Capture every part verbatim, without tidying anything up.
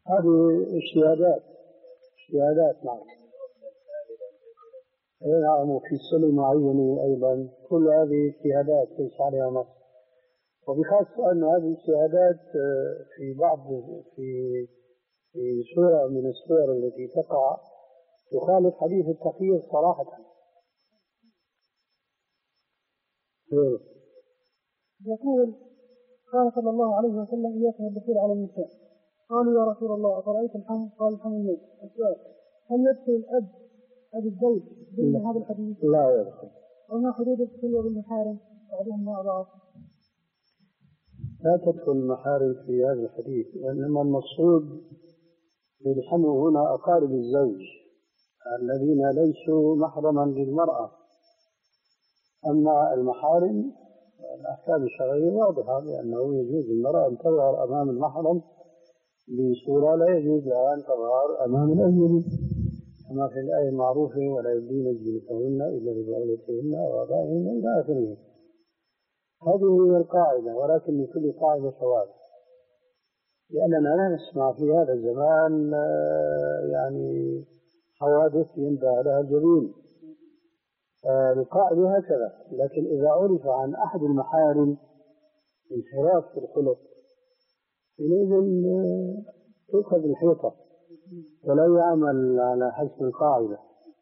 هذه اجتهادات اجتهادات نعم. نعم، وفي سن معينة أيضا، كل هذه اجتهادات ليس عليها نص. وبخاصة أن هذه الاجتهادات في بعض في في سورة من السور التي تقع تخالف حديث التخيير صراحة. يقول قال صلى الله عليه وسلم: إياكم الدخول على النساء. قالوا: يا رسول الله أفرأيت الحمل؟ قال: الحمل الموت. السؤال: هل يدخل الأب أبي الزوج ضمن هذا الحديث؟ لا يدخل. وما حدود الخلوة بالمحارم بعضهم مع بعض؟ لا تدخل المحارم في هذا الحديث، وإنما المقصود بالحمل هنا أقارب الزوج الذين ليسوا محرما للمرأة. أما المحارم الأحكام الشرعية واضحة، لأنه يجوز للمرأة أن تظهر أمام المحرم بصورة لا يجوز لها أن تظهر أمام الأجنبي، كما في الآية المعروفة: ولا يبدين زينتهن إلا لبعولتهن أو آبائهن إلى آخره. هذه هي القاعدة، ولكن لكل قاعدة شواذ، لأننا لا نسمع في هذا الزمان يعني حوادث ينبغي لها الجبين. القاعدة هكذا. لكن إذا عرف عن أحد المحارم انحراف في الخلق، حينئذ تؤخذ الحيطة ولا يعمل على حسب القاعدة.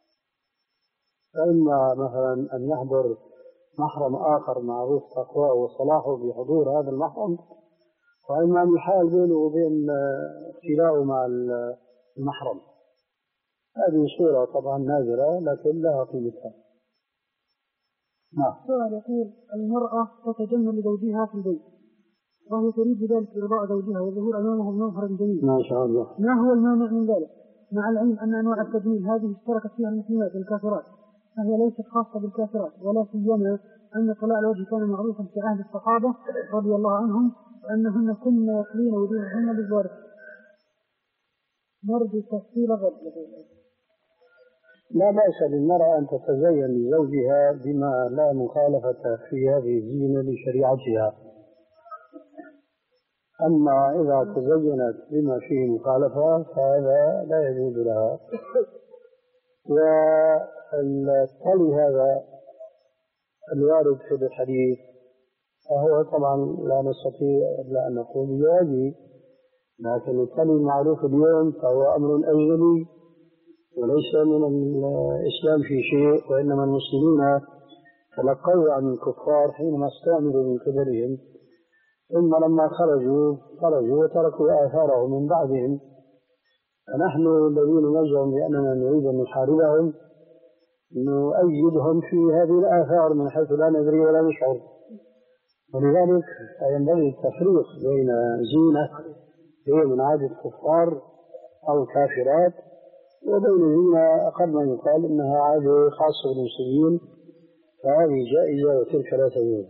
فإما مثلا أن يحضر محرم آخر معروف تقواه وصلاحه بحضور هذا المحرم، وإما أن يحال بينه وبين اختلاءه مع المحرم. هذه صورة طبعا نادرة لكن لها قيمتها. نعم. السؤال يقول: المرأة تتجمل لزوجها في البيت وهي تريد بذلك إرضاء زوجها والظهور أمامه بمظهر جميل، ما شاء الله، ما هو المانع من ذلك؟ مع العلم أن أنواع التجميل هذه اشتركت فيها المسلمات والكافرات، فهي ليست خاصة بالكافرات، ولا سيما أن طلاع الوجه كان معروفا في عهد الصحابة رضي الله عنهم، وأنهن كن يخلين وجوههن بالظاهر. نرجو تفصيل الرد. لا بأس للمرأة أن تتزين لزوجها بما لا مخالفة في هذه الزينة لشريعتها. أما إذا تزينت بما فيه مخالفة فهذا لا يجوز لها. والتالي هذا الوارد في الحديث فهو طبعا لا نستطيع إلا أن نقول بجوازه، لكن التالي المعروف اليوم فهو أمر أجنبي وليس من الإسلام في شيء، وإنما المسلمين تلقوا عن الكفار حينما استعملوا من قبلهم، ثم لما خرجوا خرجوا وتركوا آثارهم من بعدهم. فنحن الذين نزعم بأننا نريد أن نحاربهم نؤيدهم في هذه الآثار من حيث لا ندري ولا نشعر. ولذلك ينبغي التفريق بين زينة هي من عادة الكفار أو كافرات وبين زينة أقل ما يقال إنها عادة خاصة بالمسلمين، فهذه جائزة وتلك لا تجوز.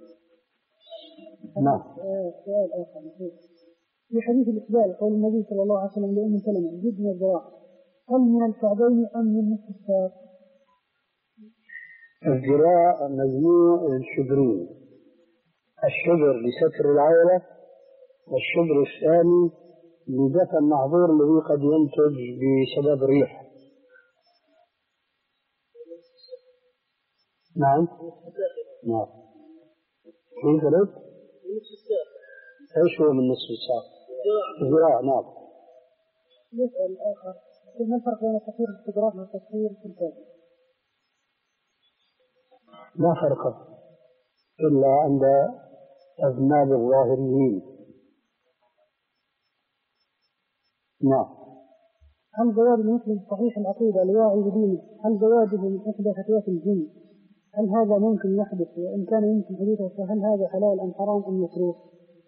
نعم. سؤال آخر في حديث الإقبال قول النبي صلى الله عليه وسلم لأم سلمة: جدنا الذراع، هل من الكعبين أم من نصف الساق؟ الذراع مجموع الشبرين، الشبر لستر العورة، والشبر الثاني لدفع المحظور الذي قد ينتج بسبب الريح. نعم. نعم. كيف قلت؟ ايش هو من نصف الساق؟ الذراع. نعم. يسأل آخر: ما الفرق بين تطهير الاستدراك والتطهير في الكعب؟ لا فرق إلا عند أذناب الظاهريين. نعم. هل زواج المسلم صحيح العقيدة لواعي بدينه هل زواجه من إحدى فتيات الجن هل هذا ممكن يحدث؟ وإن كان يمكن حدوثه فهل هذا حلال أم حرام أم مكروه؟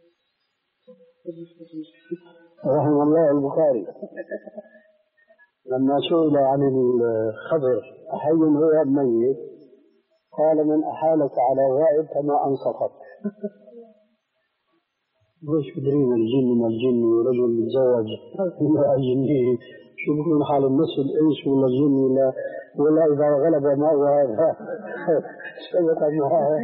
رحمه الله البخاري لما سئل عن الخبر أحي هو ميت قال: من أحالك على غائب فما أنصفك. وش بدرين الجن ما الجن ورجل متزوج ولا جنيه، شو بيكون حال النص الإنس ولا الجن ولا ولا إذا غلب ما هذا سبق معه.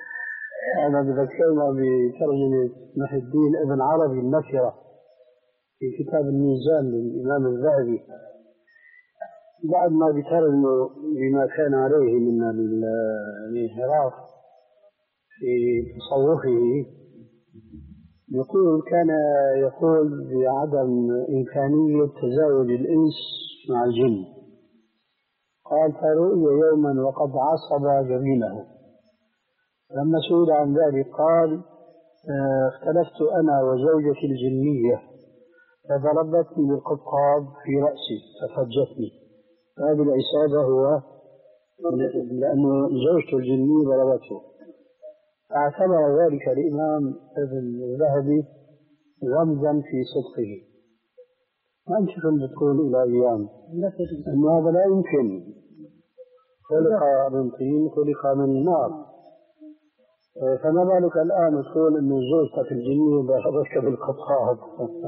أنا بذكرنا بترجمة محي الدين ابن عربي النكرة في كتاب الميزان للإمام الذهبي بعد ما ذكر إنه بما كان عليه من الانحراف في تصوفه، يقول كان يقول بعدم إمكانية تزاوج الإنس مع الجن. قال فرؤي يوما وقد عصب جبينه، لما سئل عن ذلك قال اختلفت أنا وزوجتي الجنية فضربتني بالقبقاب في رأسي ففجتني. هذه العصابة هو لأنه زوجته الجنية ضربته. اعتبر ذلك الإمام ابن الذهبي رمزا في صدقه. ما أنت كنت تقول إلى أيام أن هذا لا يمكن، خلق من طين خلق من نار، فما بالك الآن تقول أن زوجتك الجنية ضربتك بالقبقاب؟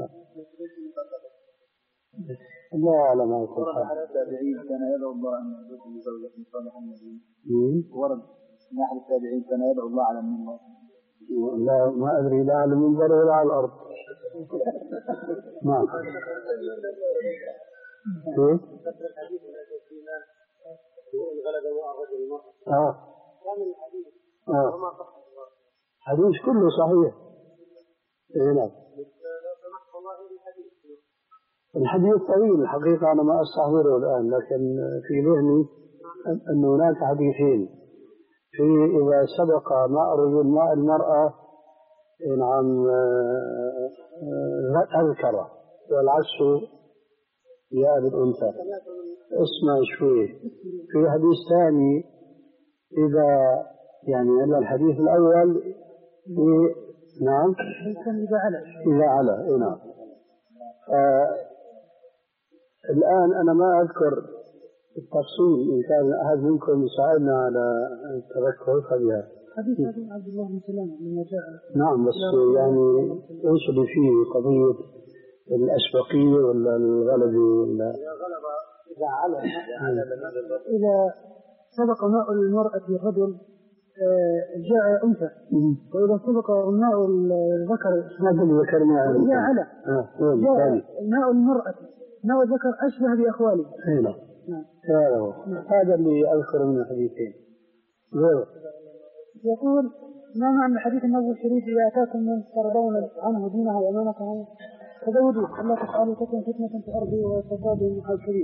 الله أعلم ما يقول. التابعين كان يدعو الله أن يرزقه زوجة صالحة النبي. ورد من أحد التابعين كان يدعو الله على المنبر. لا ما أدري لا على المنبر ولا على الأرض. نعم. كيف؟ آه. آه. حديث كله صحيح. إيه نعم. الحديث طويل الحقيقة، أنا ما أستحضره الآن، لكن في ذهني أن هناك حديثين في إذا سبق ماء الرجل ماء المرأة نعم أذكر والعكس يا بالأنثى. اسمع شوي. في حديث ثاني إذا يعني أن الحديث الأول في نعم إذا على إذا على إيه نعم. الآن أنا ما أذكر التفصيل، إن كان أحد منكم يساعدنا على التذكر فبها. حديث عبد الله بن سلام لما جاء. نعم بس يعني إيش اللي فيه قضية الأسبقية ولا الغلبة ولا إذا على إذا سبق ماء المرأة الرجل جاء أنثى، وإذا سبق ماء الذكر هذا اللي ذكرناه جاء على جاء ماء المرأة ماء الذكر أشبه بأخواله. نعم. هذا اللي أذكر من الحديثين. يقول ما معنى الحديث النبوي الشريف إذا أتاكم من ترضون عنه دينه وأمانته فزوجوه ألا تفعلوا تكن فتنة في الأرض وفساد كبير.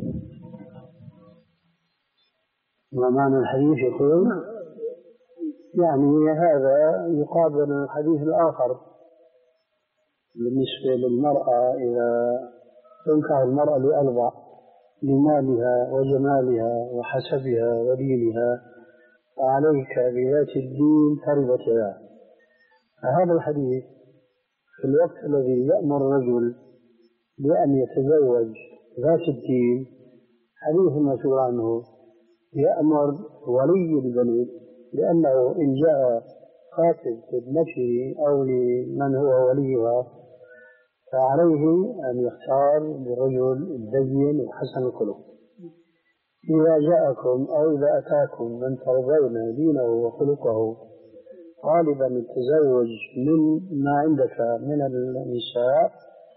ما معنى الحديث يقول؟ نعم. يعني هذا يقابل الحديث الآخر بالنسبة للمرأة إذا تنكح المرأة لأربع: لمالها وجمالها وحسبها ودينها، فعليك بذات الدين تربت يداك. هذا الحديث في الوقت الذي يأمر الرجل بأن يتزوج ذات الدين حديث مسؤول عنه، يأمر ولي البنت لأنه إن جاء خاطب ابنته أو لمن هو وليها فعليه أن يختار بالرجل الدين الحسن الخلق. إذا جاءكم أو إذا أتاكم من ترضون دينه وخلقه غالبا التزوج من ما عندك من النساء،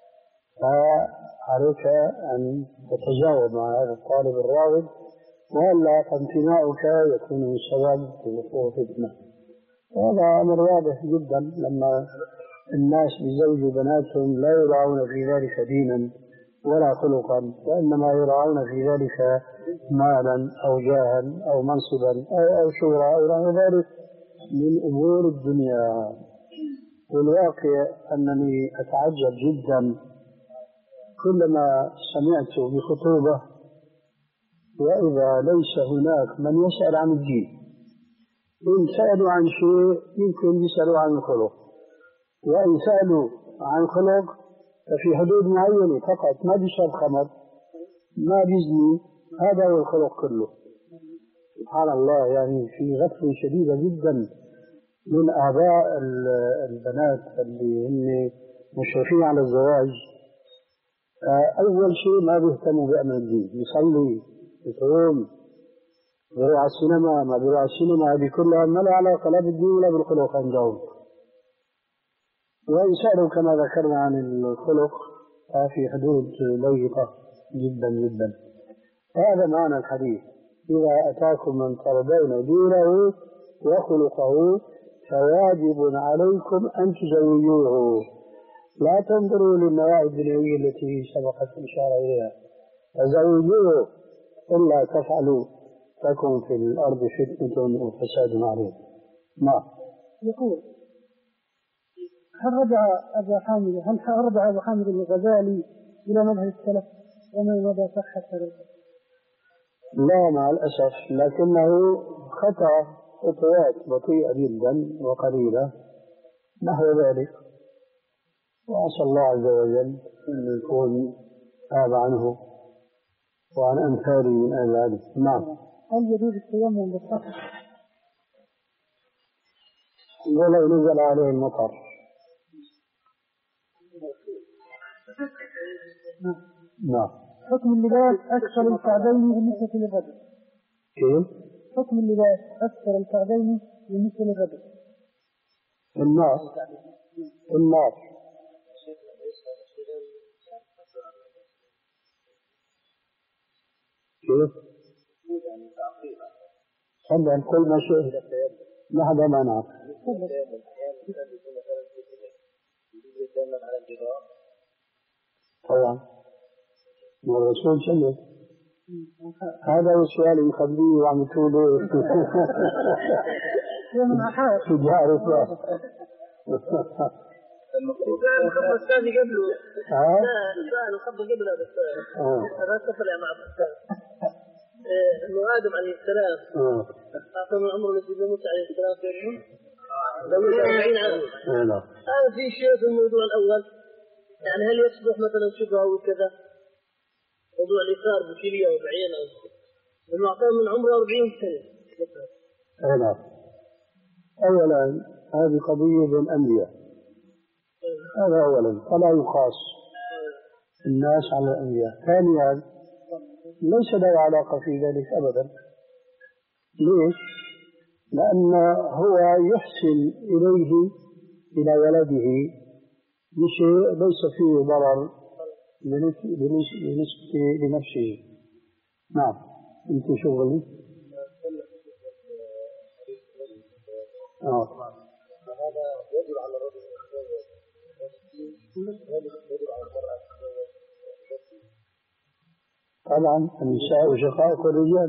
فعليك أن تتجاوب مع هذا الطالب الراغب، وإلا فامتناعك يكون من سبب وقوع فتنة. وهذا أمر واضح جدا لما الناس بيزوجوا بناتهم لا يراعون في ذلك دينا ولا خلقا، وإنما يراعون في ذلك مالا أو جاها أو منصبا أو, أو شهرة أو غير ذلك من أمور الدنيا. والواقع أنني أتعجب جدا كلما سمعت بخطوبة وإذا ليس هناك من يسأل عن الدين. إن سألوا عن شيء يمكن يسألوا عن الخلق، وإن سألوا عن خلق ففي حدود معينة فقط، ما بيشرب خمر ما بيزني، هذا هو الخلق كله. سبحان الله، يعني في غفلة شديدة جدا من آباء البنات اللي هم مشرفين على الزواج. أول شيء ما بيهتموا بأمر الدين، يصلي يصوم بيروح على السينما ما بيروح على السينما، هذه كلها ما لها علاقة لا بالدين ولا بالخلق عندهم. وإن سألوا كما ذكرنا عن الخلق في حدود ضيقة جدا جدا. هذا معنى الحديث: إذا أتاكم من ترضون دينه وخلقه فواجب عليكم أن تزوجوه. لا تنظروا للنواحي الدنيوية التي سبقت الإشارة إليها، فزوجوه، إلا تفعلوا تكن في الأرض فتنة وفساد عظيم. نعم. يقول: هل رجع أبو حامد هل رجع أبو حامد الغزالي إلى مذهب السلف وما مدى صحة هذا؟ لا مع الأسف، لكنه خطأ خطوات بطيئة جدا وقليلة نحو ذلك، وأسأل الله عز وجل أن يكون تاب عنه وعن أمثاله من أهل العلم. نعم. هل يجوز التيمم بالصخر ولو نزل عليه المطر؟ نعم. حكم اللباس أكثر الكعبين بالنسبة للرجل. كيف؟ حكم اللباس أكثر الكعبين بالنسبة للرجل. النار النار كيف؟ خلنا نقول ما شئت، ما حدا ما نعرف. طبعا والرسول شنو هذا السؤال مخبيه وعملتوا له تجارة. السؤال الخطبة الثاني قبله السؤال الخطبة قبل هذا السؤال هذا سفر مع السؤال إنه آدم عليه السلام أعطى من عمره الذي موسى عليه السلام بينهم لو أربعين عام. هذا في شيء في الموضوع الأول، يعني هل يصبح مثلا شبهه وكذا موضوع الإثار بكلية وبعين أو إنه أعطاه من عمره أربعين سنة. نعم. أولا هذه قضية بين الأنبياء، هذا أولا، فلا يقاس الناس على الأنبياء. ثانيا ليس له علاقة في ذلك أبدا. ليش؟ لأن هو يحسن إليه إلى ولده بشيء ليس فيه ضرر بالنسبة لنفسه. نعم. أنت شغلي؟ آه. هذا يجب على الرجل يجب على المرأة. طبعا النساء شقائق الرجال.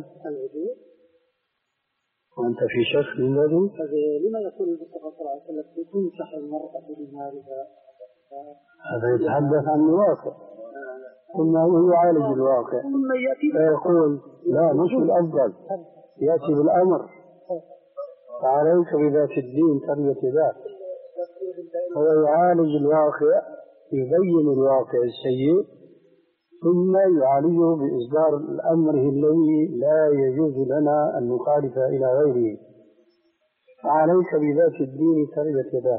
وأنت في شك من ذلك؟ لما يقول المصطفى صلى الله عليه وسلم يكون صح المرأة بمالها؟ هذا يتحدث عن الواقع، ثم يعالج الواقع فيقول لا مش الأفضل، يأتي بالأمر فعليك بذات الدين تربية ذات. هو يعالج الواقع، يبين الواقع السيء، ثم يعالجه بإصدار الأمر الذي لا يجوز لنا أن نخالف إلى غيره. فعليك بذات الدين تربية ذات.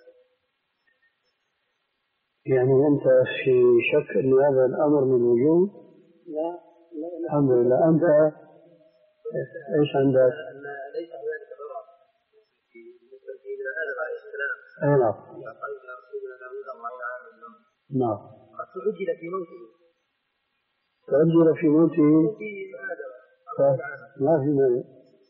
يعني أنت في شك أن هذا الأمر من وجود؟ لا. الحمد لله. أنت إيش عندك؟ ليس هنالك ضرر بالنسبة إلى آدم عليه السلام. أي نعم. قال رسولنا داود الله تعالى نعم. قد تعجل في موته. تعجل في موته. ما في مانع.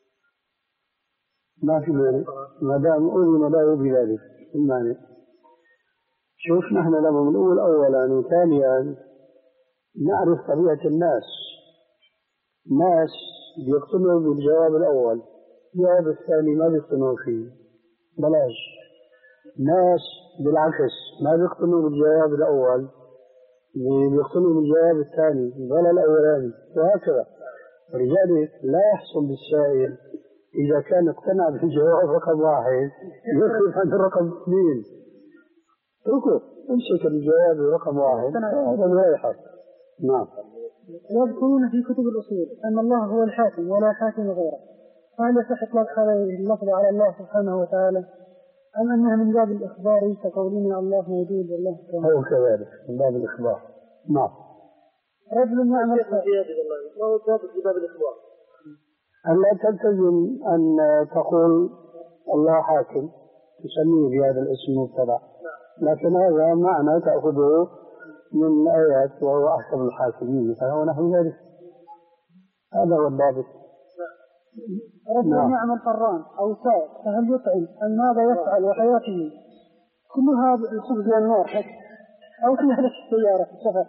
ما في مانع ما دام أذن له بذلك. المانع. شوف نحن لما بنقول أولا وثانيا نعرف طبيعة الناس. ناس بيقتنعوا بالجواب الأول، الجواب الثاني ما بيقتنعوا فيه، بلاش. ناس بالعكس ما بيقتنعوا بالجواب الأول، بيقتنعوا بالجواب الثاني ولا الأولاني، وهكذا. ولذلك لا يحصل للسائل إذا كان اقتنع بالجواب رقم واحد يخرج عن رقم اثنين. اتركه، امسك الجواب رقم واحد، هذا ما يحصل. نعم. يذكرون في كتب الأصول أن الله هو الحاكم ولا حاكم غيره، فهل يصح إطلاق هذا اللفظ على الله سبحانه وتعالى أم أنها من باب الإخبار كقولنا الله موجود والله كامل؟ هو كذلك من باب الإخبار. نعم. رجل يعمل ما هو ثابت في باب الإخبار؟ أن لا تلتزم أن تقول الله حاكم تسميه بهذا الاسم مبتدأ، لكن هذا معنى تأخذه من الآيات وهو أحكم الحاكمين مثلا ونحو ذلك. هذا هو الضابط. رجل يعمل فران أو سائق فهل يطعم؟ أم ماذا يفعل وحياته كلها الخبز والنار أو تهلك السيارة في السفر؟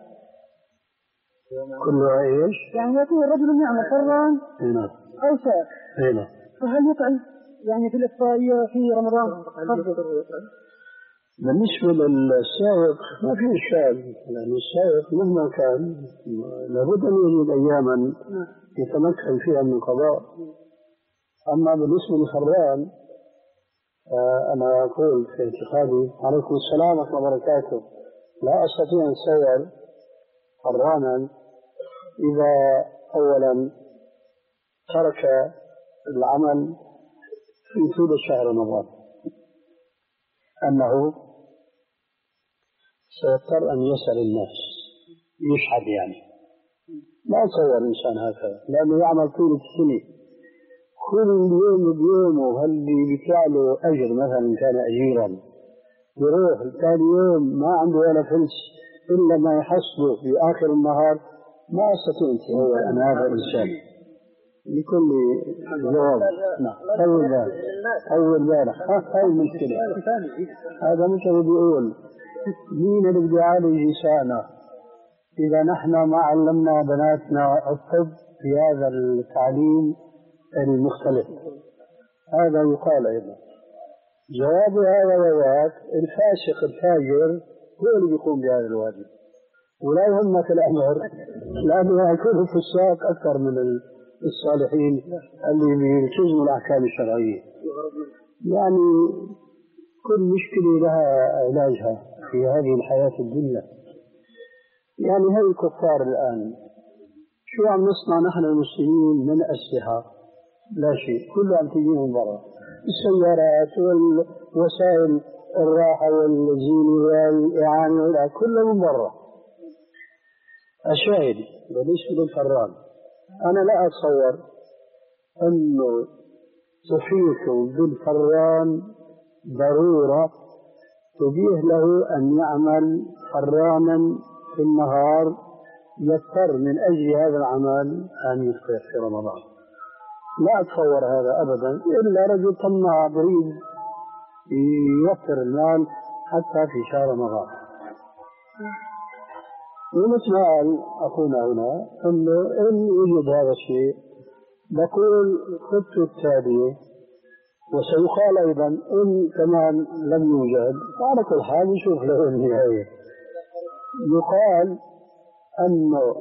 كلها إيش؟ يعني يكون رجل يعمل فران هنا أو سائق هنا فهل يطعم؟ يعني في الإفطارية في رمضان بالنسبة للسائق ما في إشكال، لأن السائق مهما كان لابد أن يجد أياما يتمكن فيها من القضاء. أما بالنسبة للفران أنا أقول في اعتقادي عليكم السلام ورحمة الله وبركاته لا أستطيع أن أسير فرانا إذا أولا ترك العمل في طول شهر رمضان، أنه سيضطر أن يسأل الناس يشحد، يعني لا يتصور الإنسان هكذا لأنه يعمل طول السنة كل يوم بيومه، هل بيطلع له أجر مثلا كان أجيرا يروح ثاني يوم ما عنده ولا فلس إلا ما يحصله في آخر النهار، ما أستطيع أن أتصور أن هذا إنسان لكل جواب. نعم أول ذلك أول ذلك هاي المشكلة. هذا مثل بيقول مين اللي بده يعالج نساءنا إذا نحن ما علمنا بناتنا الطب في هذا التعليم المختلف؟ هذا يقال أيضا. جواب هذا وذاك الفاسق الفاجر هو اللي يقوم بهذا الواجب ولا يهمك الأمر، لأنه يكون الفساق أكثر من الصالحين اللي يلتزموا الأحكام الشرعية. يعني كل مشكلة لها علاجها في هذه الحياة الدنيا. يعني هذه الكفار الآن شو عم نصنع نحن المسلمين من أسلحة؟ لا شيء، كله عم تجي من برا، السيارات والوسائل الراحة والزينة والإعانة كله من برا. الشاهد بالنسبة للفران أنا لا أتصور أنه تحيط بالفران ضرورة تبيه له أن يعمل فرانا في النهار يضطر من أجل هذا العمل أن يفطر في رمضان. لا أتصور هذا أبدا، إلا رجل طماع بريد يوفر المال حتى في شهر رمضان. ومثل ما قال أخونا هنا أنه إن يوجد هذا الشيء بقول خطة التالية، وسيقال أيضا إن كمان لم يوجد فعلى كل حال نشوف له النهاية. يقال أنه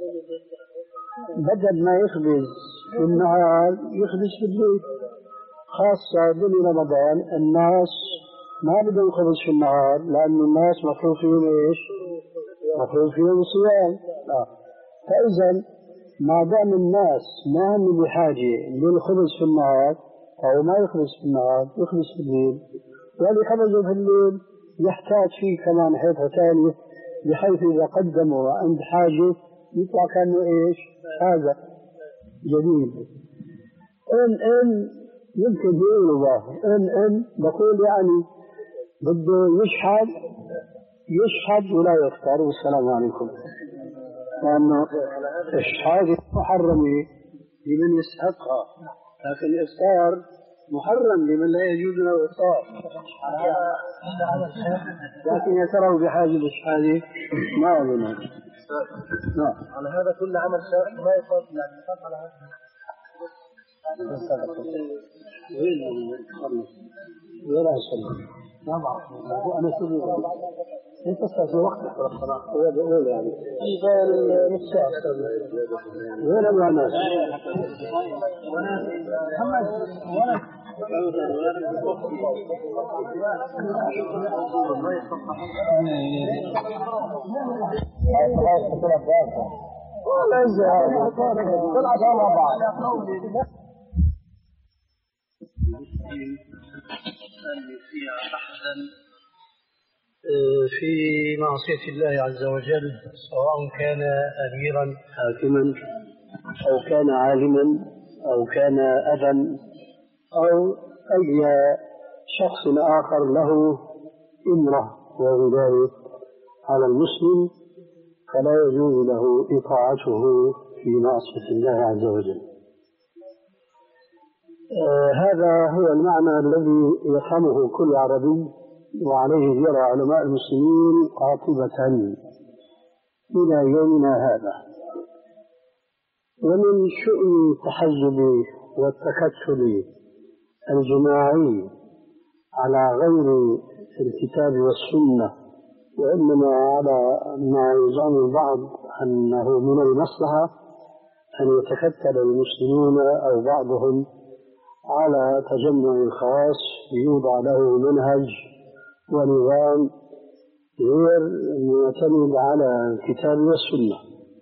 بدل ما يخبز في النهار يخبز في الليل، خاصة بين رمضان الناس ما بدهم يخبز في النهار لأن الناس مفروض فيهم إيش؟ مفروض فيهم الصيام. آه. فإذا ما دام الناس ما هم بحاجة للخبز في النهار أو ما يخبز في النهار يخبز في الليل، واللي خبزه في الليل يحتاج فيه كمان حيث ثانية بحيث إذا قدموا عند حاجة يطلع كأنه إيش؟ هذا جديد. إن إن يمكن يقولوا باه إن إن بقول يعني بده يشحد يشحد ولا يفطر والسلام عليكم، لأنه الشحاد محرم لمن يستحقها، لكن الإفطار محرم لمن لا يجوز له الإفطار. لكن يتروا بحاجة للشحاد ما أظن. على هذا كل عمل شرعي ما يصاب يعني يصاب على هذا. وين خلص ولا شيء ما بعرف أنا شو أنت في وقتك ولا الصلاة هو بيقول يعني إذا نص ساعة وين أبغى ناس محمد ولا ولا إذا طلعت على بعض أن يطيع أحدا في معصية الله عز وجل، سواء كان أميرا حاكما أو كان عالما أو كان أبا أو أي شخص آخر له إمرة وولاية على المسلم، فلا يجوز له إطاعته في معصية الله عز وجل. آه هذا هو المعنى الذي يفهمه كل عربي، وعليه جرى علماء المسلمين قاطبة إلى يومنا هذا. ومن شؤم التحزب والتكتل الجماعي على غير الكتاب والسنة، وإنما على ما يزعم البعض أنه من المصلحة أن يتكتل المسلمون أو بعضهم على تجمع خاص يوضع له منهج ونظام غير معتمد على الكتاب والسنة،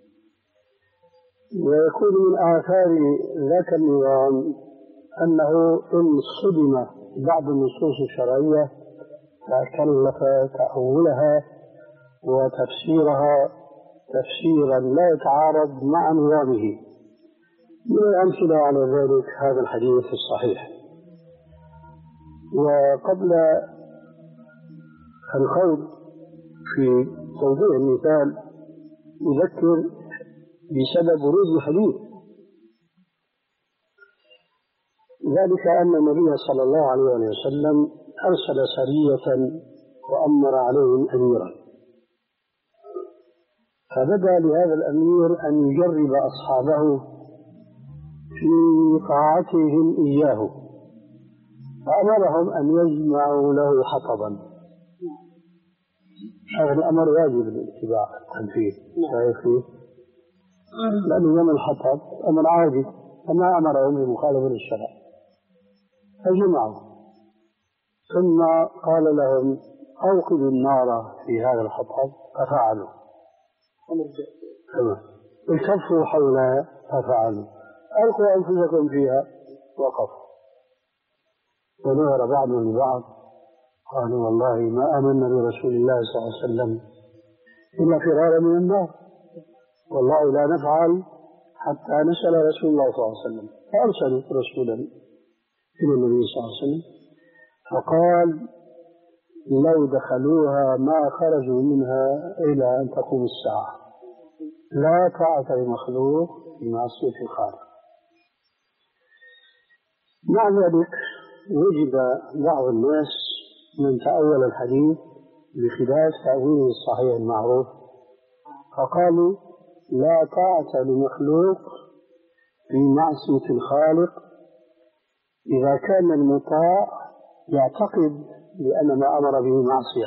ويكون من آثار ذاك النظام أنه إن صدم بعض النصوص الشرعية تكلف تأولها وتفسيرها تفسيرا لا يتعارض مع نظامه. من الأمثلة على ذلك هذا الحديث الصحيح. وقبل الخوض في توضيح المثال أذكر بسبب ورود الحديث، ذلك أن النبي صلى الله عليه وسلم أرسل سرية وأمر عليهم أميرا، فبدأ لهذا الأمير أن يجرب أصحابه في طاعتهم إياه، فأمرهم أن يجمعوا له حطبا. هذا الأمر واجب الاتباع التنفيذ، شايف فيه؟ لأنه يوم الحطب أمر عادي، فما أمرهم بمخالفة الشرع، فجمعوا. ثم قال لهم أوقدوا النار في هذا الحطب، ففعلوا. التفوا حولها، ففعلوا. ألقوا أنفسكم فيها، وقفوا. ونظر بعضهم لبعض قالوا والله ما آمنا برسول الله صلى الله عليه وسلم إلا فرارا من النار، والله لا نفعل حتى نسأل رسول الله صلى الله عليه وسلم. فأرسلوا رسولا إلى النبي صلى الله عليه وسلم فقال لو دخلوها ما خرجوا منها إلى أن تقوم الساعة، لا طاعة لمخلوق في معصية الخالق. مع ذلك وجد بعض الناس من تأول الحديث بخلاف تأويله الصحيح المعروف، فقالوا لا طاعة لمخلوق في معصية الخالق إذا كان المطاع يعتقد بأن ما أمر به معصية.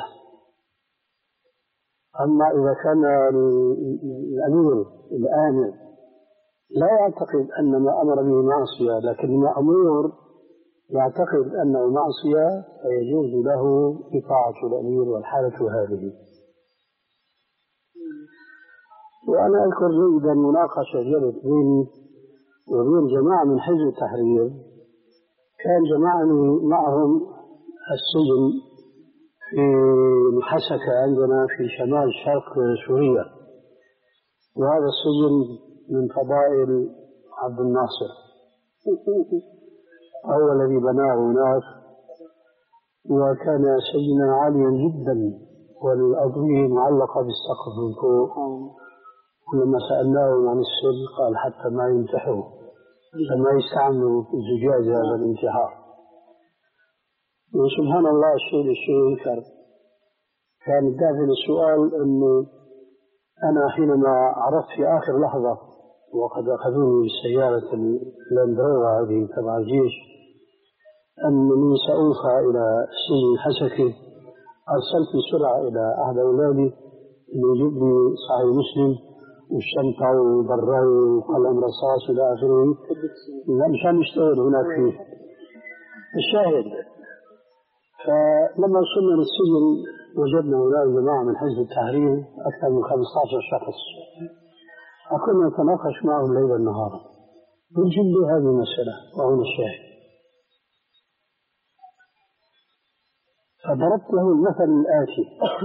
أما إذا كان الأمير الآمر لا يعتقد أن ما أمر به معصية، لكن المأمور يعتقد أنه معصية، فيجوز له إطاعة الأمير، والحالة هذه. وأنا أذكر جيدا مناقشة جرت بيني وبين جماعة من حزب التحرير، كان جمعني معهم السجن في الحسكة عندنا في شمال شرق سوريا، وهذا السجن من فضائل عبد الناصر، هو الذي بناه هناك، وكان سجنا عاليا جدا والأضوية معلقة بالسقف من فوق. ولما سألناه عن السر قال حتى ما يمتحوا، لما يستعملوا الزجاج هذا الانتحار. وسبحان الله الشيء الشيء يذكر، كان دافع السؤال أنه أنا حينما عرفت في آخر لحظة وقد أخذوني بالسيارة اللاندروفر هذه تبع الجيش أنني سأوصى إلى سجن الحسكة، أرسلت بسرعة إلى أحد أولادي أن يجيب لي صحيح مسلم والشنطة والبراوي وقلم رصاص إلى آخره، مشان نشتغل هناك فيه. الشاهد، فلما وصلنا للسجن وجدنا هناك جماعة من حزب التحرير أكثر من خمسة عشر شخص، فكنا نتناقش معهم ليلا نهارا ونجل هذه المسألة. وهنا الشاهد، فضربت له المثل الآتي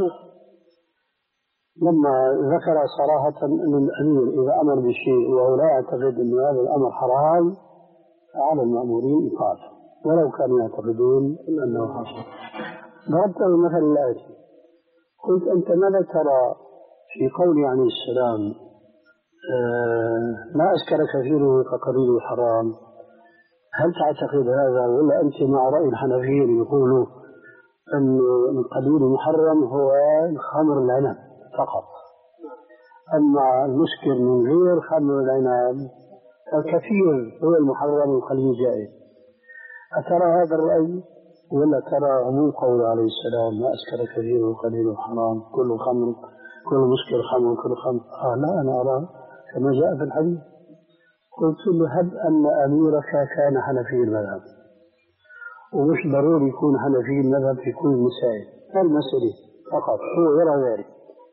لما ذكر صراحة أن الأمير إذا أمر بشيء وهو لا يعتقد أن هذا الأمر حرام فعلى المأمورين إطاعته ولو كانوا يعتقدون أنه حرام. ضربت له المثل الآتي، قلت أنت ماذا ترى في قول عليه السلام ما أسكر كثيره كقليل حرام، هل تعتقد هذا ولا أنت مع رأي الحنفية اللي يقولوا أن القليل محرم هو خمر العنب فقط، أما المسكر من غير خمر العنب الكثير هو المحرم والقليل جائز؟ أترى هذا الرأي ولا ترى عموم قول عليه السلام ما أسكر كثيره وقليل حرام، كل خمر كل مسكر خمر كل خمر؟ آه لا، أنا أرى كما جاء في الحديث. قلت له هب أن أميرك كان حنفي المذهب، ومش ضروري يكون حنفي المذهب في كل المسائل، المسألة فقط هو يرى ذلك،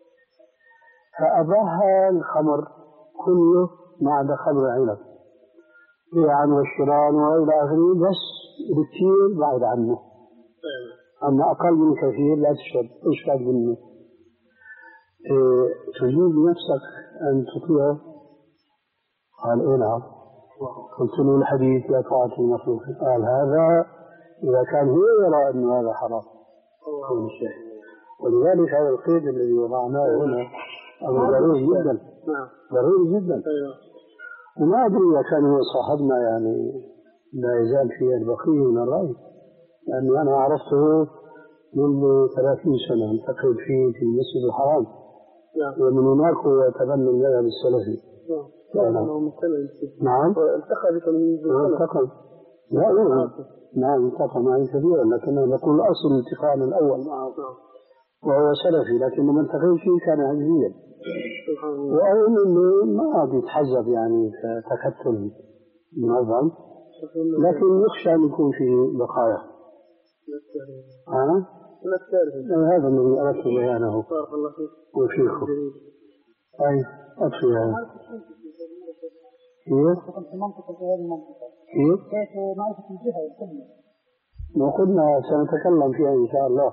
فأباها الخمر كله ما عدا خمر العنب بيعا والشران وإلى آخره، بس بكثير بعد عنه، أما أقل من كثير لا تشرب اشرب منه. إيه تجيب نفسك أن تطيعه؟ قال إيه نعم. قلت له الحديث لا طاعة المخلوق، قال هذا إذا كان هو يرى أن هذا حرام كل شيء. ولذلك هذا القيد الذي وضعناه هنا أمر ضروري جدا، ضروري جدا. وما أدري إذا كان هو صاحبنا يعني لا يزال فيه البقية من الرأي، لأنه أنا عرفته منذ ثلاثين سنة انتقل فيه في المسجد الحرام، ومن هناك هو تبنى المذهب السلفي. نعم التقى بك من التقى لا نعم نعم التقى معي كثيرا، لكن نقول أصل الالتقاء الأول معه وهو سلفي، لكن لما التقيت فيه كان هجريا، وأظن أنه ما بيتحزب يعني كتكتل منظم، لكن يخشى أن يكون فيه بقايا. ها؟ هذا الذي أردت بيانه وفيكم. أي أطفي هذا كيف؟ كيف؟ ما قلنا سنتكلم فيها إن شاء الله.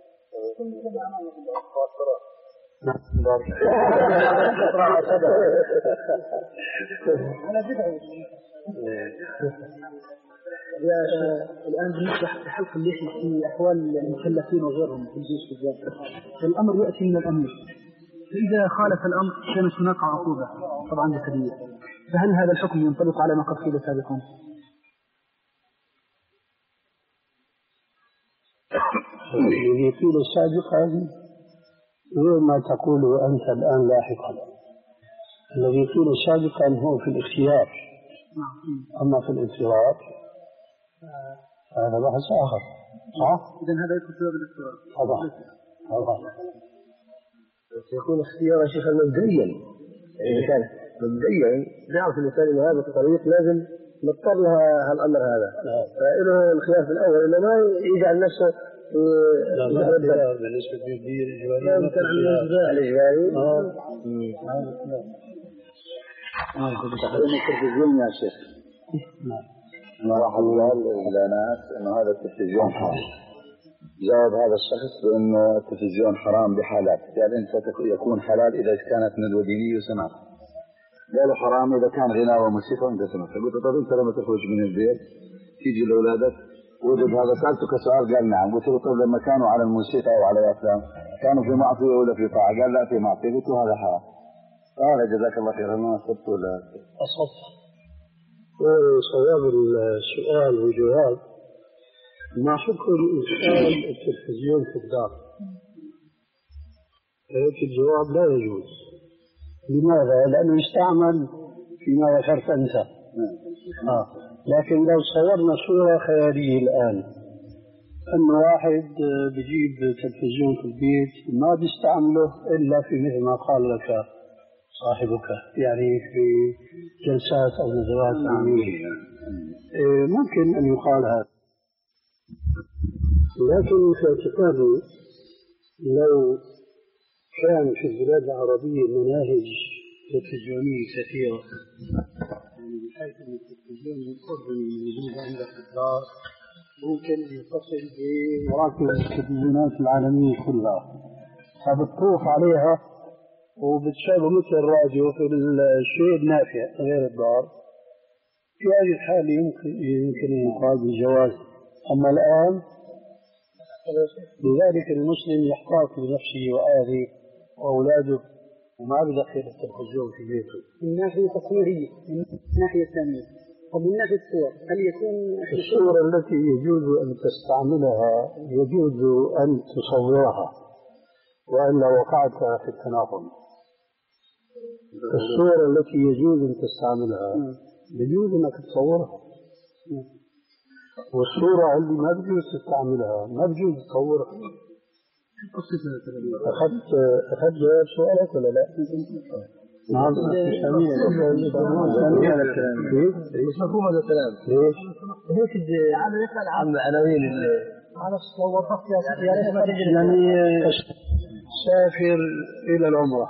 الآن بالنسبة لحلق اللحية في أحوال المكلفين وغيرهم في الجيش بالذات، الأمر يأتي من الأمير، فإذا خالف الأمر كانت هناك عقوبة طبعا جسدية، فهل هذا الحكم ينطبق على ما قد قيل سابقا؟ الذي قيل سابقا غير ما تقوله أنت الآن لاحقا. الذي قيل سابقا هو في الاختيار، أما في الانفراد هذا بحث آخر. صح؟ إذن هذا يكون سبب الاختيار. طبعا طبعا يكون اختيار يا شيخ مبدئيا، إذا كان مبدئيا يعرف الإنسان أن هذا الطريق لازم نضطر لها هالأمر هذا، فإنه الخيار في الأول إنه ما يجعل نفسه لا لا لا بالنسبة للدية الإجبارية يمكن عن الإجباري. آه آه التلفزيون يا شيخ. نعم. أنا واحد قال إلى ناس إنه هذا التلفزيون حرام، جاوب هذا الشخص بأنه التلفزيون حرام بحالات، قال أنت يكون حلال إذا كانت ندوة دينية وسمعت، قالوا حرام إذا كان غناء وموسيقى وأنت سمعت. قلت طب أنت لما تخرج من البيت تيجي لأولادك وجد هذا، سألتك سؤال قال نعم، قلت له طب لما كانوا على الموسيقى أو على الأفلام كانوا في معصية ولا في طاعة؟ قال لا في معصية. قلت له هذا حرام. قال جزاك الله خير. أنا أصبت ولا أصبت؟ صواب السؤال والجواب ما حكم إدخال التلفزيون في الدار؟ هيك الجواب لا يجوز. لماذا؟ لأنه يستعمل فيما ذكرت أنت. آه. لكن لو صورنا صورة خيالية الآن أن واحد بيجيب تلفزيون في البيت ما بيستعمله إلا في مثل ما قال لك صاحبك، يعني في جلسات أو ندوات علمية، ممكن أن يقال هذا. لكن في اعتقادي لو كان في البلاد العربية مناهج تلفزيونية كثيرة، يعني بحيث أن التلفزيون يقرب من الوجود عندك في الدار، ممكن يتصل بمراكز التلفزيونات العالمية كلها، فبتطوف عليها وبتشغل مثل الراديو في الشيء النافع غير الدار. في هذه الحالة يمكن يمكن يقال بالجواز. أما الآن لذلك المسلم يحتاط لنفسه وأهله وأولاده وما بدخل التلفزيون في بيته. من ناحية تصويرية، من ناحية ثانية، ومن ناحية الصور، هل يكون الصورة التي يجوز أن تستعملها يجوز أن تصورها وإلا وقعت في التناقض. الصورة التي يجوز أن تستعملها يجوز أنك تصورها، والصورة اللي ما بجوز تستعملها ما بجوز تصورها. أخذت أخذت جواب سؤالك ولا لا؟ نعم. مش مفهوم هذا الكلام. ليش؟ هيك هذا يسأل عن عناوين على صور يعني سافر إلى العمرة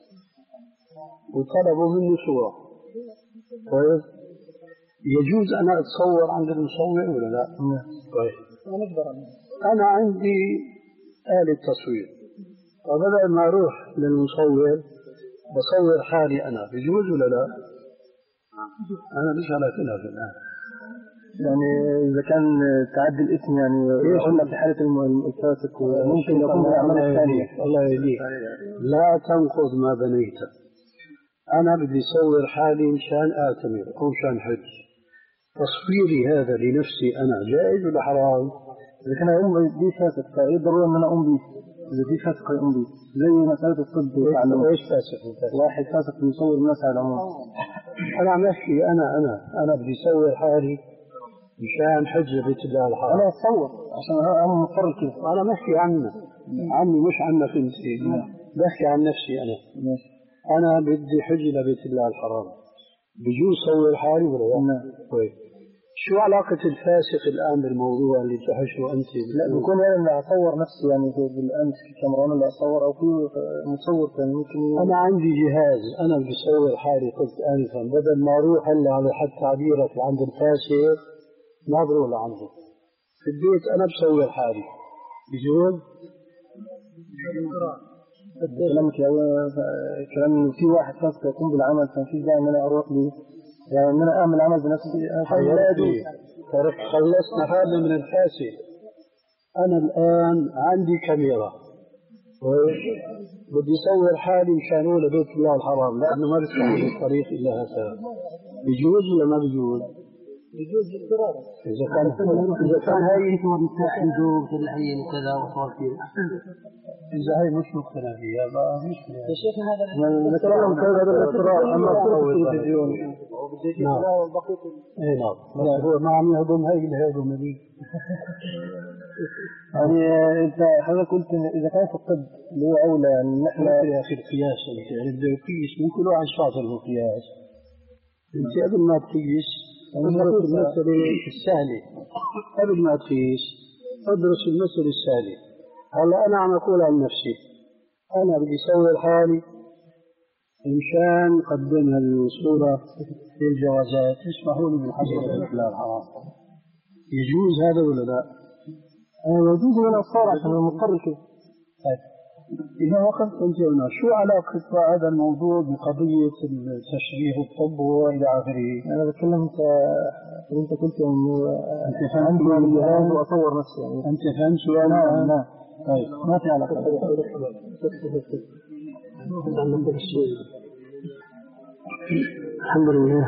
وطلبوا مني صورة، طيب يجوز أنا أتصور عند المصور ولا لا؟ طيب أنا عندي آلة تصوير، فبدل ما أروح للمصور بصور حالي أنا، بيجوز ولا لا؟ أنا مش على خلاف الآن. يعني إذا كان تعدي الاسم يعني قلنا في حالة الفاسق ممكن يكون الأعمال الثانية. الله يهديك، لا تنقض ما بنيته. أنا بدي أصور حالي مشان أعتمر أو مشان حج، تصويري هذا لنفسي أنا جائز ولا حرام؟ إذا كان يقوم بي فاسق فإيه ضروري أن أنا أقوم بيه؟ إذا في فاسق يقوم بيه زي مسألة الطب. إيش فاسق؟ واحد فاسق بيصور الناس على العموم. أنا عم أحكي أنا أنا أنا بدي أصور حالي مشان حج بيت الله الحرام. أنا أتصور عشان أنا مضطر كده. أنا ما أحكي عنه عني مش عنك أنت، بحكي عن نفسي أنا. أنا بدي حج لبيت الله الحرام، بجوز صور حالي ولا لا؟ طيب شو علاقة الفاسق الآن بالموضوع اللي تحشه أنت؟ لا بكون أنا اللي أصور نفسي يعني بالأمس كاميرون اللي أصور أو في مصور كان ممكن. أنا عندي جهاز أنا بدي أصور حالي قلت آنفا، بدل ما أروح هلا على حد تعبيرك لعند الفاسق ما بروح لعنده في البيت أنا بصور حالي، بجوز؟ كلامك كلام في واحد فاسق يقوم بالعمل فمفيش داعي ان انا اروح لي يعني ان انا اعمل عمل بنفسي. حياتي خلصنا حالنا من الفاسق. انا الان عندي كاميرا بدي اصور حالي مشان اقول بيت الله الحرام لانه ما بيفتح الطريق الا هكذا، بيجوز ولا ما بيجوز؟ يجوز اضطرارا. اذا كان اذا كان هاي صور مفتاح عنده مثل العين وكذا وصور كذا إذا هي مش مقتنع فيها بقى مشكلة. يا شيخنا هذا الاضطرار هذا الاضطرار أما صورة التلفزيون. نعم. إيه نعم. بس هو ما عم يهضم هاي اللي هيهضم هذيك. يعني أنت حضرتك قلت إذا كان في الطب اللي هو أولى يعني نحن يا أخي القياس يعني بده يقيس مو كل واحد شاطر في القياس. أنت قبل ما تقيس ادرس المسألة السهلة، قبل ما تقيس ادرس المسألة السهلة. هلا أنا عم أقول عن نفسي أنا بدي أصور حالي مشان قدمها الصورة في الجوازات، اسمحوا لي بالحجر الإسلام الحرام، يجوز هذا ولا لا؟ يجوز أن أصور عشان مضطر كده. إذا وقفت أنت هنا شو علاقة هذا الموضوع بقضية التشريح والطب وإلى آخره؟ أنا بتكلم أنت أنت قلت إنه أنت فهمت الجهاز وأصور نفسي يعني. أنت فهمت سؤال؟ نعم نعم. طيب ما في علاقة. الحمد لله.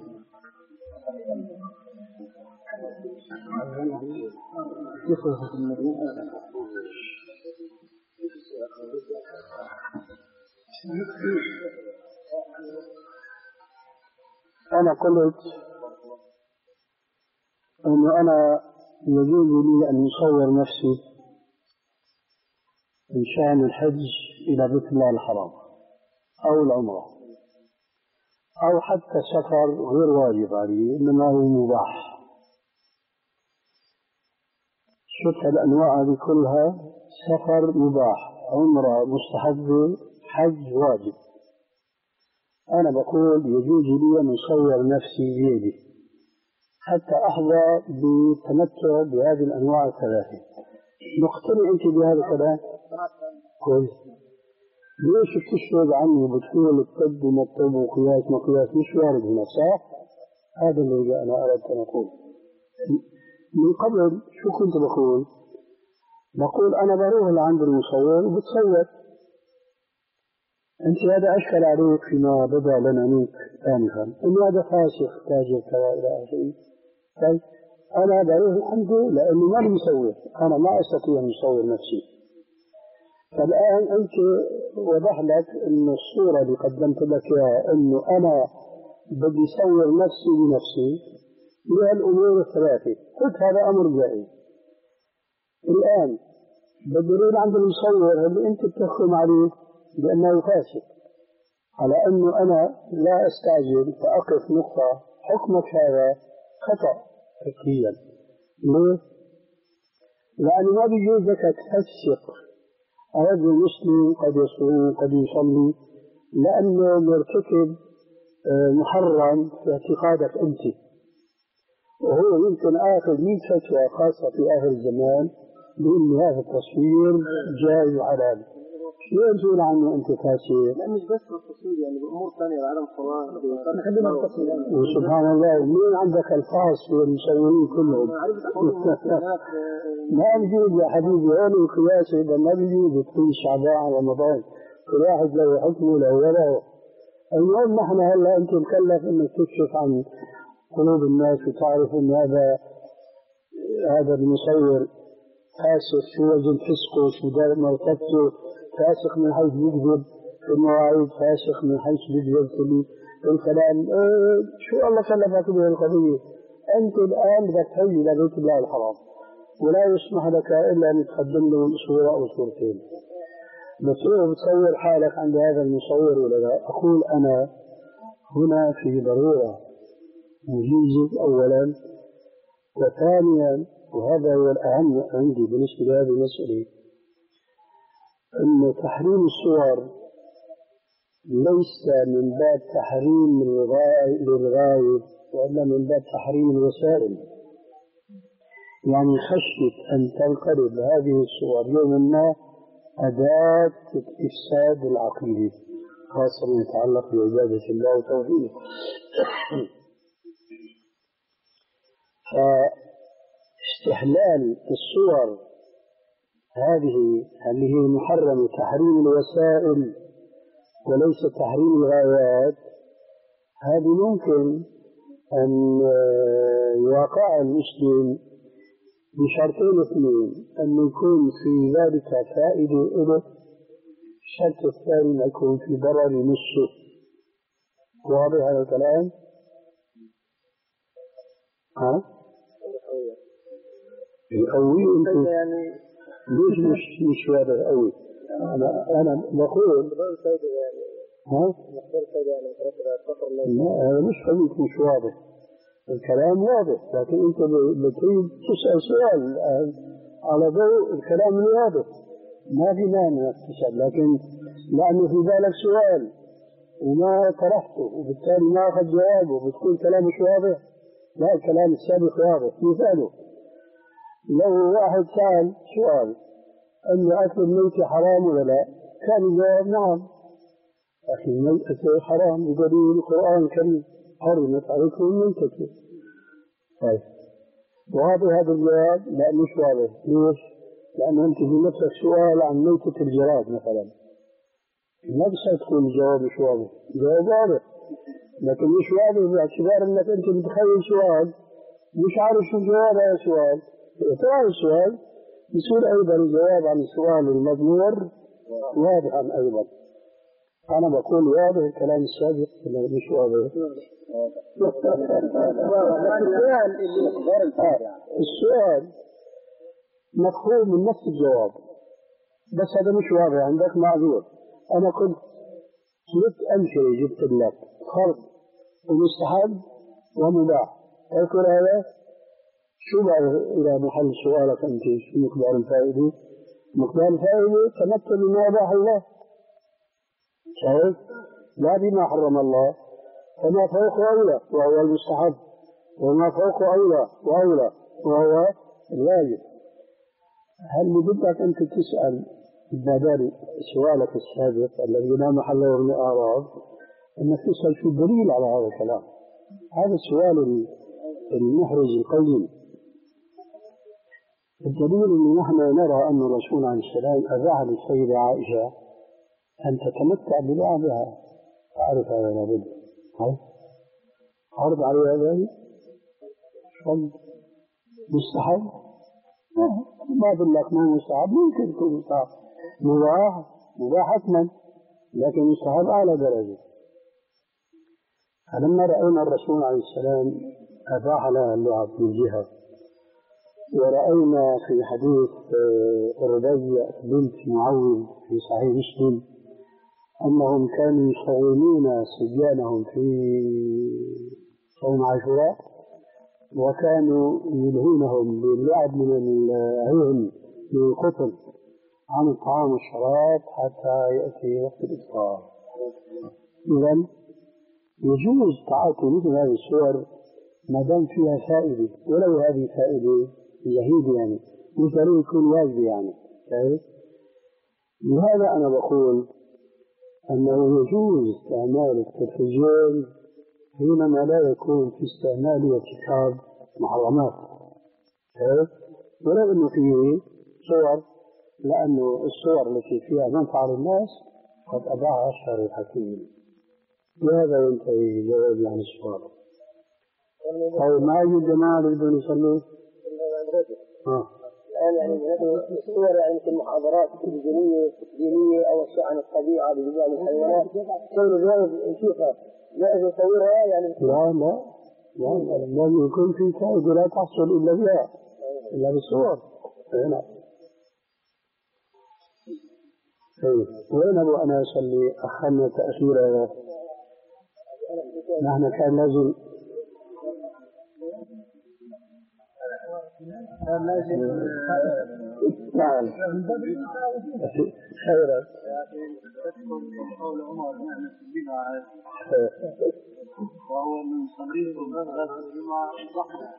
أنا قلت أنه أنا يجوز لي أن أصور نفسي من شأن الحج إلى بيت الله الحرام أو العمرة أو حتى سفر غير واجب عليه إنما هو مباح. شفت الأنواع هذه كلها سفر مباح، عمرة مستحبة، حج واجب. أنا بقول يجوز لي أن أصور نفسي بيدي حتى أحظى بالتمتع بهذه الأنواع الثلاثة. مقتنع أنت بهذا الكلام؟ كويس. ليش بتشرب عني وبتقول الطب ومكتب وقياس مقياس؟ مش وارد هنا صح؟ هذا اللي أنا أردت أن أقول. من قبل شو كنت بقول؟ بقول أنا بروح لعند المصور وبتصور أنت هذا أشكل عليك فيما بدا لنا منك آنفا أن هذا فاسق تاجر كذا إلى آخره. طيب أنا بروح عنده لأنه ما بيصور، أنا ما أستطيع أن أصور نفسي. فالآن أنت وضح لك أن الصورة اللي قدمت لك إياها أنه أنا بدي أصور نفسي بنفسي من الأمور الثلاثة، قلت هذا أمر جائز. الآن بدي عند المصور اللي أنت بتحكم عليه بأنه فاسق، على أنه أنا لا أستعجل فأقف نقطة حكمك هذا خطأ فكريا. ليه؟ لأنه ما بيجوز لك تفسق رجل مسلم قد يصوم قد يصلي لأنه مرتكب محرم في اعتقادك أنت، وهو يمكن آخذ مئة فتوى خاصة في آخر الزمان بأن هذا التصوير جائز وحلال. شو تقول عنه أنت فاسد؟ لا مش بس التصوير، يعني بأمور ثانية العالم صلاة وسبحان الله مين عندك الفاظ في المصورين كلهم؟ ما بيجوز يا حبيبي هون القياس إذا ما بيجوز في شعبان رمضان كل واحد له حكمه له وله. اليوم نحن هلا أنت مكلف إنك تكشف عن قلوب الناس وتعرف إن هذا هذا المصور فاسق، شو وجه فسقه، شو دار مرتبته، فاسق من حيث يكذب في المواعيد، فاسق من حيث يكذب في الكلام. اه شو الله كلفك به القضية؟ أنت الآن بدك تهيئ لبيت الله الحرام ولا يسمح لك إلا أن تقدم له صورة أو صورتين. بتصير بتصور حالك عند هذا المصور ولا لا؟ أقول أنا هنا في ضرورة مجيزة أولا، وثانيا وهذا هو الأهم عندي بالنسبة لهذه المسألة، أن تحريم الصور ليس من باب تحريم للغاية وإلا من باب تحريم الوسائل. يعني خشية أن تنقلب هذه الصور يوما ما أداة إفساد العقيدة خاصة ما يتعلق بعبادة الله وتوحيده. فاستحلال الصور هذه اللي هي محرمة تحريم الوسائل وليس تحريم الغايات، هذه ممكن أن يوقع المسلم بشرطين اثنين، أن يكون في ذلك فائدة له، الشرط الثاني أن يكون في ضرر نفسه. واضح هذا الكلام؟ ها؟ يقوي أنت يعني ليش مش مش واضح قوي؟ أنا أنا بقول ها؟ لا أنا مش خليك مش واضح، الكلام واضح، لكن أنت بتريد تسأل سؤال على ضوء الكلام الواضح، ما في مانع تسأل، لكن لأنه في بالك سؤال وما طرحته وبالتالي ما أخذ جوابه بتكون كلام مش واضح. لا الكلام السابق واضح. مثاله لو واحد سأل سؤال أن أكل الميت حرام ولا لا، كان الجواب نعم، أخي الميتة حرام بدليل القرآن الكريم حرمت عليكم الميتة. طيب واضح هذا الجواب؟ لا مش واضح. ليش؟ لأن أنت بنفسك سؤال عن ميتة الجراد مثلا، ما بصير تكون الجواب مش واضح. الجواب واضح لكن مش واضح باعتبار أنك أنت متخيل سؤال مش عارف شو الجواب على السؤال. إطلاع السؤال يصير أيضا الجواب عن السؤال المضمور واضحا أيضا. أنا بقول واضح الكلام السابق مش واضح. السؤال مفهوم من نفس الجواب بس هذا مش واضح عندك معذور. أنا قلت ثلاث أمثلة جبت لك، فرض ومستحب ومباح، أذكر هذا شو بعد إلى محل سؤالك أنت شو مقدار الفائدة؟ مقدار الفائدة تمثل بما أباح الله، شايف؟ لا بما حرم الله، فما فوق أولى وهو المستحب، وما فوق أولى وأولى وهو الواجب. هل بدك أنت تسأل بدل سؤالك السابق الذي لا محل له من الأعراض أنك تسأل شو الدليل على هذا الكلام؟ هذا السؤال المحرج القيم. الدليل أن نحن نرى أن الرسول عليه السلام أباح للسيدة عائشة أن تتمتع بلعبها، تعرف هذا لابد. عرض عليها ذلك مستحب، ما بقول لك ما مستحب، ممكن يكون مستحب، مباح مباح حتما، لكن مستحب أعلى درجة. فلما رأينا الرسول عليه السلام أباح لها اللعب من جهة، ورأينا في حديث ربيع بنت معوذ في صحيح مسلم أنهم كانوا يصومون صبيانهم في صوم عاشوراء، وكانوا يلهونهم باللعب من العين من القطن عن الطعام والشراب حتى يأتي وقت الإفطار. إذن يجوز تعاطي مثل هذه الصور ما دام فيها فائدة، ولو هذه فائدة زهيدة يعني مش ضروري يكون واجب يعني. لهذا أنا بقول أنه يجوز استعمال التلفزيون حينما لا يكون في استعمال وارتكاب محرمات، ولو أنه فيه صور، لأنه الصور التي فيها منفعة للناس قد أباعها الشرع الحكيم. وهذا ينتهي جوابي عن السؤال. طيب ما يوجد جماعة يريدون يصلوا؟ اه الآن يعني الصور يعني في المحاضرات التلفزيونية الدينية أو أشياء عن الطبيعة بجميع الحيوانات صور جائز نشوفها، جائز نصورها يعني؟ لا لا لا لازم يكون في فائدة لا تحصل إلا بها، إلا بالصور. هنا وين أبو أنا أصلي أخذنا تأخير، نحن كان لازم كان لازم نعم خيرا قول عمر نحن سبينا وهو من صديق المغرب بما صحنا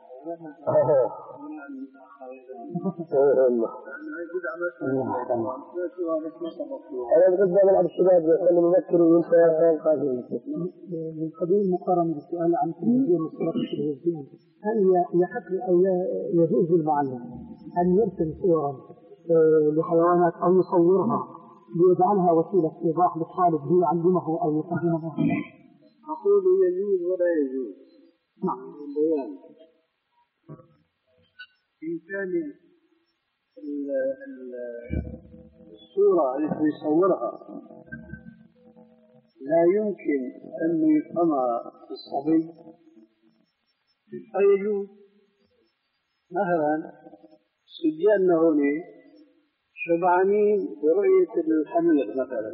أنا بقول بلعب الشباب أنا مذكر وأنت فاهم قادم. من قبيل مقارنة السؤال عن التلفزيون والصورة التلفزيون، هل يحق أو يجوز للمعلم أن يرسم صورا لحيوانات أو يصورها ليجعلها وسيلة إيضاح للطالب ليعلمه أو يفهمه؟ أقول يجوز ولا يجوز. نعم. بيان إن كان الصورة التي يصورها لا يمكن أن يفهمها الصبي فيجوز. مثلا صبياننا هنا شبعانين برؤية الحمير مثلا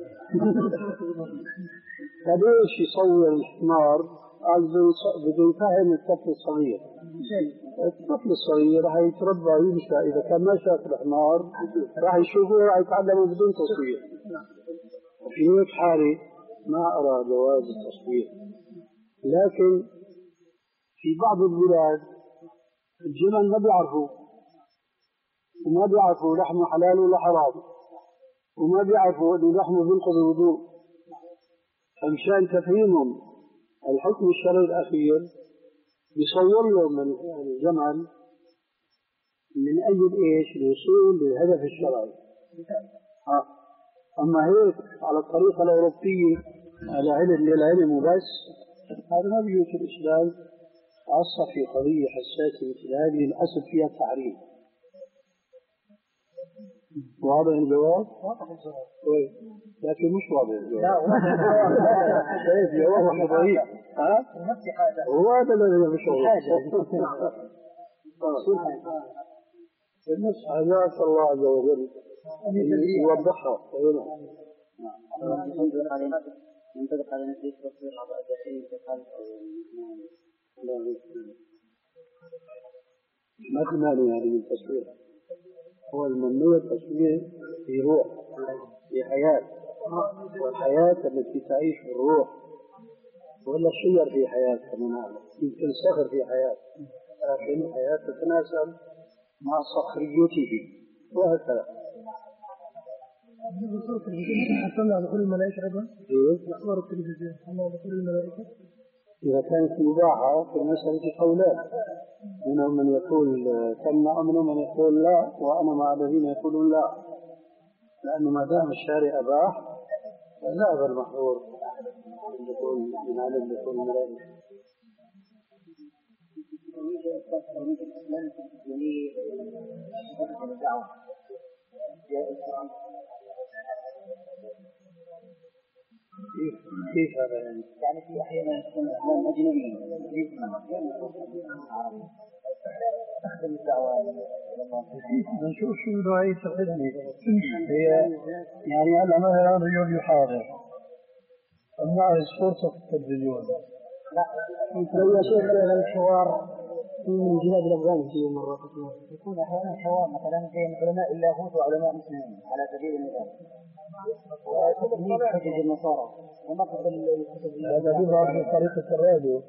فليش يصور الحمار؟ بده يفهم الطفل الصغير. الطفل الصغير راح يتربى ويمشى، إذا كان ما شاف الحمار راح يشوفه راح يتعلمه بدون تصوير. وفي هيك حالة ما أرى جواز التصوير. لكن في بعض البلاد الجمل ما بيعرفوا، وما بيعرفوا لحمه حلال ولا حرام، وما بيعرفوا أن لحمه بينقض الوضوء. فمشان تفهيمهم الحكم الشرعي الأخير يصور لهم الجمل من أجل إيش؟ الوصول للهدف الشرعي. آه. أما هيك على الطريقة الأوروبية على علم للعلم وبس، هذا ما بيجوز في الإسلام، خاصة في قضية حساسة مثل هذه الأصل فيها التعريف. واضح الجواب؟ واضح الجواب. طيب لكن مش واضح الجواب. لا طيب جواب ضعيف. ها؟ نفس حاجة. هو هذا الذي مش حاجة. النص حاجات الله عز وجل يوضحها. ينطبق على نفسه تصوير أعضاء الداخلية في القلب أو ما في مانع يعني من تصوير. هو الممنوع التصوير في روح، في حياة، والحياة التي تعيش في الروح، ولا الشجر في حياة كما نعلم، يمكن الصخر في حياة، لكن الحياة تتناسب مع صخريته وهكذا. صورة التلفزيون حصلنا على دخول الملائكة أيضا؟ إيه؟ صور التلفزيون حصلنا على دخول الملائكة؟ إذا كانت مباحة في المسألة قولان، منهم من يقول تمنع ومنهم من يقول لا، وأنا مع الذين يقولون لا، لأنه ما دام الشارع أباح ذهب المحظور يكون من علم يكون ملائكة. كيف كيف هذا يعني؟ يعني في أحيانا يكون أهلان أجنبيين تخدم الدعوة نشوف شو نوعية الخدمة هي يعني هلا مثلا رجل يحاضر الناس فرصة في التلفزيون. لا لو يا شيخ الحوار من جهاد الأفغان في مرة يكون أحيانا حوار مثلا بين علماء اللاهوت وعلماء مسلمين على سبيل المثال وتطبيق حجج النصارى ونقد الكتب هذا بيظهر في طريقة الراديو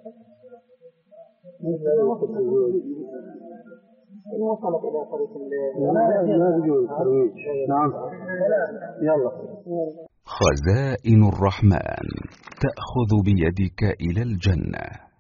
إن وصلت إلى طريق ما بيجوز الترويج. نعم يلا. خزائن الرحمن تأخذ بيدك إلى الجنة.